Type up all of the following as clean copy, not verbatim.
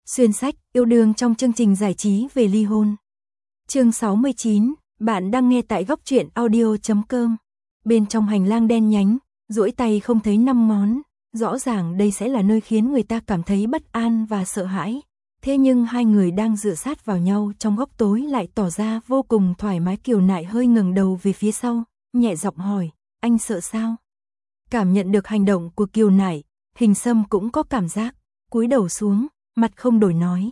Xuyên sách, yêu đương trong chương trình giải trí về ly hôn. Chương 69, bạn đang nghe tại góc truyện audio.com. Bên trong hành lang đen nhánh, duỗi tay không thấy năm ngón, rõ ràng đây sẽ là nơi khiến người ta cảm thấy bất an và sợ hãi. Thế nhưng hai người đang dựa sát vào nhau trong góc tối lại tỏ ra vô cùng thoải mái. Kiều Nại hơi ngẩng đầu về phía sau, nhẹ giọng hỏi, anh sợ sao? Cảm nhận được hành động của Kiều Nại, Hình Sâm cũng có cảm giác, cúi đầu xuống, mặt không đổi nói.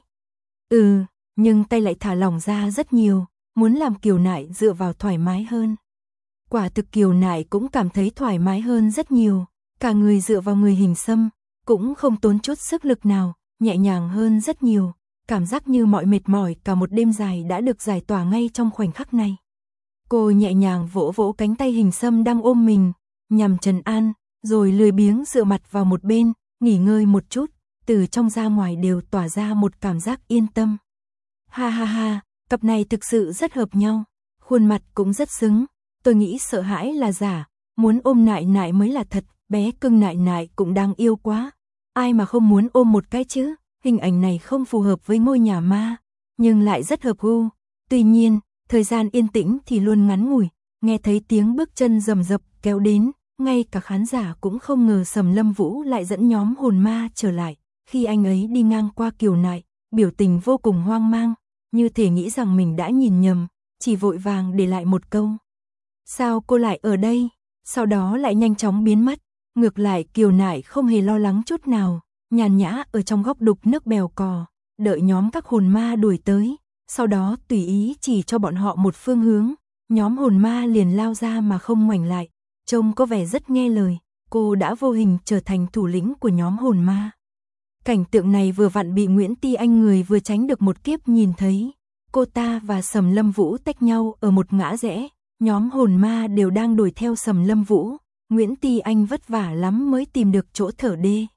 Nhưng tay lại thả lỏng ra rất nhiều, muốn làm Kiều Nại dựa vào thoải mái hơn. Quả thực Kiều Nại cũng cảm thấy thoải mái hơn rất nhiều, cả người dựa vào người Hình Sâm, cũng không tốn chút sức lực nào, nhẹ nhàng hơn rất nhiều, cảm giác như mọi mệt mỏi cả một đêm dài đã được giải tỏa ngay trong khoảnh khắc này. Cô nhẹ nhàng vỗ vỗ cánh tay Hình Sâm đang ôm mình, nhằm trấn an, rồi lười biếng dựa mặt vào một bên, nghỉ ngơi một chút, từ trong ra ngoài đều tỏa ra một cảm giác yên tâm. Ha ha ha, cặp này thực sự rất hợp nhau, khuôn mặt cũng rất xứng, tôi nghĩ sợ hãi là giả, muốn ôm Nại Nại mới là thật, bé cưng Nại Nại cũng đang yêu quá. Ai mà không muốn ôm một cái chứ, hình ảnh này không phù hợp với ngôi nhà ma, nhưng lại rất hợp gu. Tuy nhiên, thời gian yên tĩnh thì luôn ngắn ngủi, nghe thấy tiếng bước chân rầm rập kéo đến, ngay cả khán giả cũng không ngờ Sầm Lâm Vũ lại dẫn nhóm hồn ma trở lại. Khi anh ấy đi ngang qua Kiều Nại, biểu tình vô cùng hoang mang, như thể nghĩ rằng mình đã nhìn nhầm, chỉ vội vàng để lại một câu. Sao cô lại ở đây? Sau đó lại nhanh chóng biến mất. Ngược lại Kiều Nại không hề lo lắng chút nào, nhàn nhã ở trong góc đục nước bèo cò, đợi nhóm các hồn ma đuổi tới, sau đó tùy ý chỉ cho bọn họ một phương hướng, nhóm hồn ma liền lao ra mà không ngoảnh lại, trông có vẻ rất nghe lời, cô đã vô hình trở thành thủ lĩnh của nhóm hồn ma. Cảnh tượng này vừa vặn bị Nguyễn Ti Anh người vừa tránh được một kiếp nhìn thấy, cô ta và Sầm Lâm Vũ tách nhau ở một ngã rẽ, nhóm hồn ma đều đang đuổi theo Sầm Lâm Vũ. Nguyễn Ti Anh vất vả lắm mới tìm được chỗ thở đê,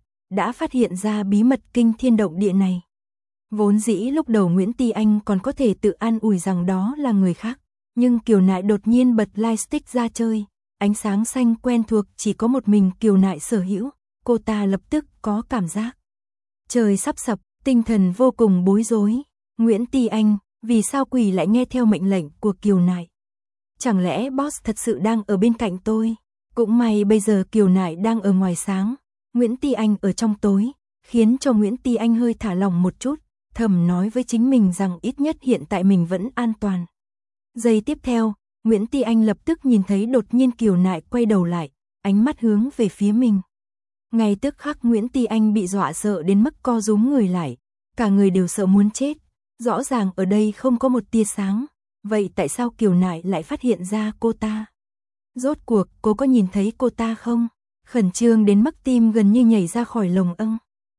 đã phát hiện ra bí mật kinh thiên động địa này. Vốn dĩ lúc đầu Nguyễn Ti Anh còn có thể tự an ủi rằng đó là người khác, nhưng Kiều Nại đột nhiên bật lightstick ra chơi, ánh sáng xanh quen thuộc chỉ có một mình Kiều Nại sở hữu, cô ta lập tức có cảm giác trời sắp sập, tinh thần vô cùng bối rối. Nguyễn Ti Anh, vì sao quỷ lại nghe theo mệnh lệnh của Kiều Nại? Chẳng lẽ boss thật sự đang ở bên cạnh tôi? Cũng may bây giờ Kiều Nại đang ở ngoài sáng, Nguyễn Ti Anh ở trong tối, khiến cho Nguyễn Ti Anh hơi thả lỏng một chút, thầm nói với chính mình rằng ít nhất hiện tại mình vẫn an toàn. Giây tiếp theo, Nguyễn Ti Anh lập tức nhìn thấy đột nhiên Kiều Nại quay đầu lại, ánh mắt hướng về phía mình. Ngay tức khắc Nguyễn Ti Anh bị dọa sợ đến mức co rúm người lại, cả người đều sợ muốn chết, rõ ràng ở đây không có một tia sáng, vậy tại sao Kiều Nại lại phát hiện ra cô ta? Rốt cuộc cô có nhìn thấy cô ta không? Khẩn trương đến mức tim gần như nhảy ra khỏi lồng âng.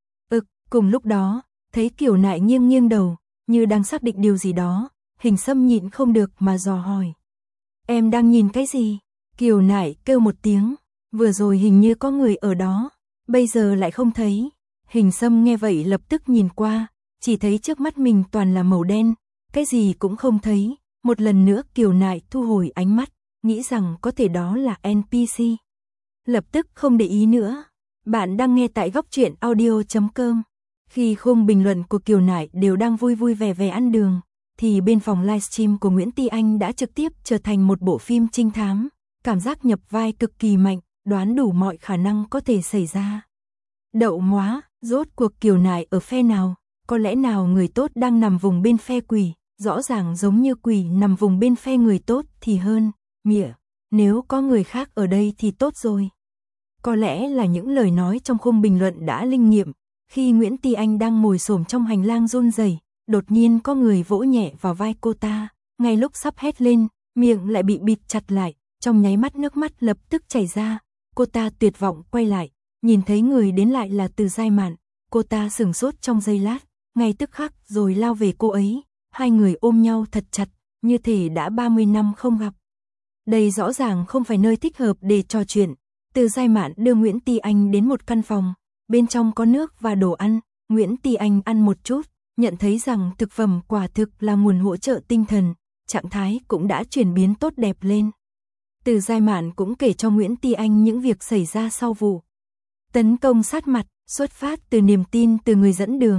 Cùng lúc đó, thấy Kiều Nại nghiêng nghiêng đầu, như đang xác định điều gì đó, Hình Sâm nhịn không được mà dò hỏi. Em đang nhìn cái gì? Kiều Nại kêu một tiếng, vừa rồi hình như có người ở đó, bây giờ lại không thấy. Hình Sâm nghe vậy lập tức nhìn qua, chỉ thấy trước mắt mình toàn là màu đen, cái gì cũng không thấy. Một lần nữa Kiều Nại thu hồi ánh mắt, nghĩ rằng có thể đó là NPC. Lập tức không để ý nữa. Bạn đang nghe tại góc truyện audio.com. Khi khung bình luận của Kiều Nại đều đang vui vui vẻ vẻ ăn đường, thì bên phòng livestream của Nguyễn Ti Anh đã trực tiếp trở thành một bộ phim trinh thám, cảm giác nhập vai cực kỳ mạnh, đoán đủ mọi khả năng có thể xảy ra. Đậu móa, rốt cuộc Kiều Nại ở phe nào? Có lẽ nào người tốt đang nằm vùng bên phe quỷ? Rõ ràng giống như quỷ nằm vùng bên phe người tốt thì hơn. Mỉa, nếu có người khác ở đây thì tốt rồi. Có lẽ là những lời nói trong khung bình luận đã linh nghiệm. Khi Nguyễn Ti Anh đang ngồi xổm trong hành lang run rẩy, đột nhiên có người vỗ nhẹ vào vai cô ta. Ngay lúc sắp hét lên, miệng lại bị bịt chặt lại, trong nháy mắt nước mắt lập tức chảy ra. Cô ta tuyệt vọng quay lại, nhìn thấy người đến lại là Từ Giai Mạn. Cô ta sửng sốt trong giây lát, ngay tức khắc rồi lao về cô ấy. Hai người ôm nhau thật chặt, như thể đã 30 năm không gặp. Đây rõ ràng không phải nơi thích hợp để trò chuyện. Từ Giai Mạn đưa Nguyễn Ti Anh đến một căn phòng, bên trong có nước và đồ ăn. Nguyễn Ti Anh ăn một chút, nhận thấy rằng thực phẩm quả thực là nguồn hỗ trợ tinh thần, trạng thái cũng đã chuyển biến tốt đẹp lên. Từ Giai Mạn cũng kể cho Nguyễn Ti Anh những việc xảy ra sau vụ tấn công sát mặt, xuất phát từ niềm tin từ người dẫn đường.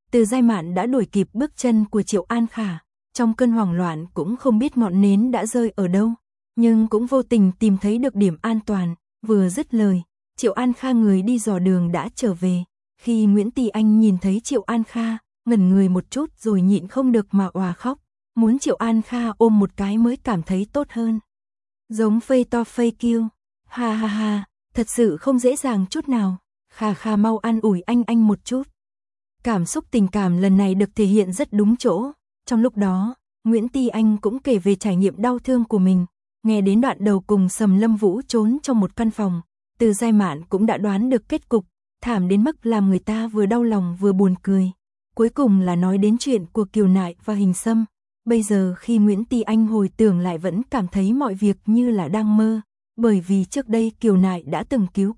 Từ Giai Mạn đã đuổi kịp bước chân của Triệu An Khả, trong cơn hoảng loạn cũng không biết ngọn nến đã rơi ở đâu, nhưng cũng vô tình tìm thấy được điểm an toàn, vừa dứt lời, Triệu An Kha người đi dò đường đã trở về. Khi Nguyễn Ti Anh nhìn thấy Triệu An Kha, ngẩn người một chút rồi nhịn không được mà òa khóc, muốn Triệu An Kha ôm một cái mới cảm thấy tốt hơn. Giống phây to phây kêu, ha ha ha, thật sự không dễ dàng chút nào, Kha Kha mau an ủi anh một chút. Cảm xúc tình cảm lần này được thể hiện rất đúng chỗ, trong lúc đó, Nguyễn Ti Anh cũng kể về trải nghiệm đau thương của mình, nghe đến đoạn đầu cùng Sầm Lâm Vũ trốn trong một căn phòng, Từ Giai Mạn cũng đã đoán được kết cục, thảm đến mức làm người ta vừa đau lòng vừa buồn cười. Cuối cùng là nói đến chuyện của Kiều Nại và Hình Sâm. Bây giờ khi Nguyễn Ti Anh hồi tưởng lại vẫn cảm thấy mọi việc như là đang mơ, bởi vì trước đây Kiều Nại đã từng cứu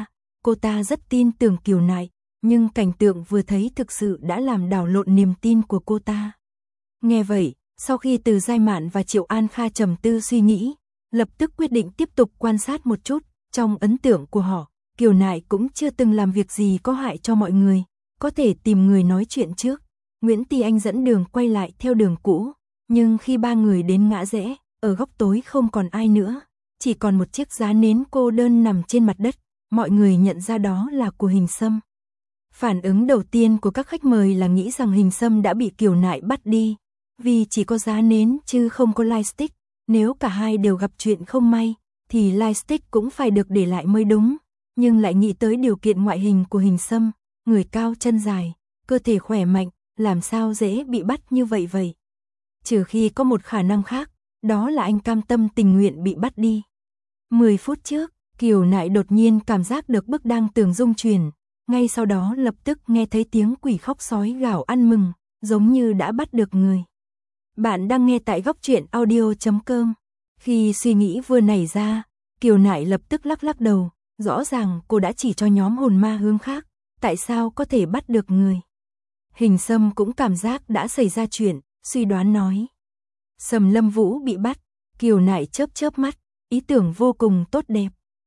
cô ta rất tin tưởng Kiều Nại, nhưng cảnh tượng vừa thấy thực sự đã làm đảo lộn niềm tin của cô ta. Nghe vậy, sau khi Từ Giai Mạn và Triệu An Kha trầm tư suy nghĩ, lập tức quyết định tiếp tục quan sát một chút, trong ấn tượng của họ, Kiều Nại cũng chưa từng làm việc gì có hại cho mọi người, có thể tìm người nói chuyện trước. Nguyễn Ti Anh dẫn đường quay lại theo đường cũ, nhưng khi ba người đến ngã rẽ, ở góc tối không còn ai nữa, chỉ còn một chiếc giá nến cô đơn nằm trên mặt đất, mọi người nhận ra đó là của Hình Sâm. Phản ứng đầu tiên của các khách mời là nghĩ rằng Hình Sâm đã bị Kiều Nại bắt đi, vì chỉ có giá nến chứ không có lightstick, nếu cả hai đều gặp chuyện không may, thì lightstick cũng phải được để lại mới đúng, nhưng lại nghĩ tới điều kiện ngoại hình của Hình Sâm, người cao chân dài, cơ thể khỏe mạnh, làm sao dễ bị bắt như vậy. Trừ khi có một khả năng khác, đó là anh cam tâm tình nguyện bị bắt đi. 10 phút trước, Kiều Nại đột nhiên cảm giác được bức đang tường rung chuyển, ngay sau đó lập tức nghe thấy tiếng quỷ khóc sói gào ăn mừng, giống như đã bắt được người. Bạn đang nghe tại góc truyện audio.com. Khi suy nghĩ vừa nảy ra, Kiều Nại lập tức lắc đầu, rõ ràng cô đã chỉ cho nhóm hồn ma hướng khác, tại sao có thể bắt được người. Hình Sâm cũng cảm giác đã xảy ra chuyện, suy đoán nói. Sầm Lâm Vũ bị bắt, Kiều Nại chớp mắt, ý tưởng vô cùng tốt đẹp.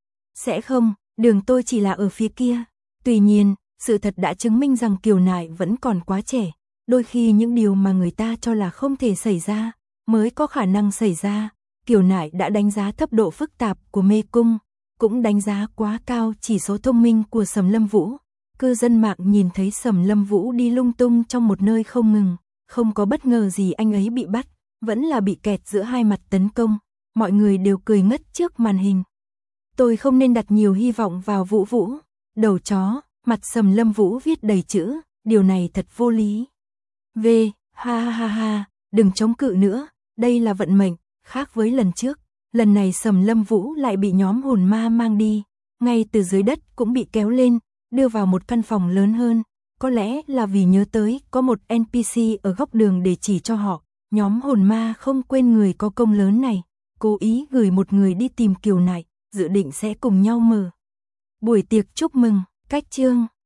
Sẽ không, đường tôi chỉ là ở phía kia. Tuy nhiên, sự thật đã chứng minh rằng Kiều Nại vẫn còn quá trẻ, đôi khi những điều mà người ta cho là không thể xảy ra, mới có khả năng xảy ra. Kiều Nại đã đánh giá thấp độ phức tạp của mê cung, cũng đánh giá quá cao chỉ số thông minh của Sầm Lâm Vũ. Cư dân mạng nhìn thấy Sầm Lâm Vũ đi lung tung trong một nơi không ngừng, không có bất ngờ gì anh ấy bị bắt, vẫn là bị kẹt giữa hai mặt tấn công, mọi người đều cười ngất trước màn hình. Tôi không nên đặt nhiều hy vọng vào Vũ, đầu chó, mặt Sầm Lâm Vũ viết đầy chữ, điều này thật vô lý. Ha, đừng chống cự nữa, đây là vận mệnh, khác với lần trước, lần này Sầm Lâm Vũ lại bị nhóm hồn ma mang đi, ngay từ dưới đất cũng bị kéo lên, đưa vào một căn phòng lớn hơn, có lẽ là vì nhớ tới có một NPC ở góc đường để chỉ cho họ, nhóm hồn ma không quên người có công lớn này, cố ý gửi một người đi tìm Kiều Nại, dự định sẽ cùng nhau mở buổi tiệc chúc mừng. Cách chương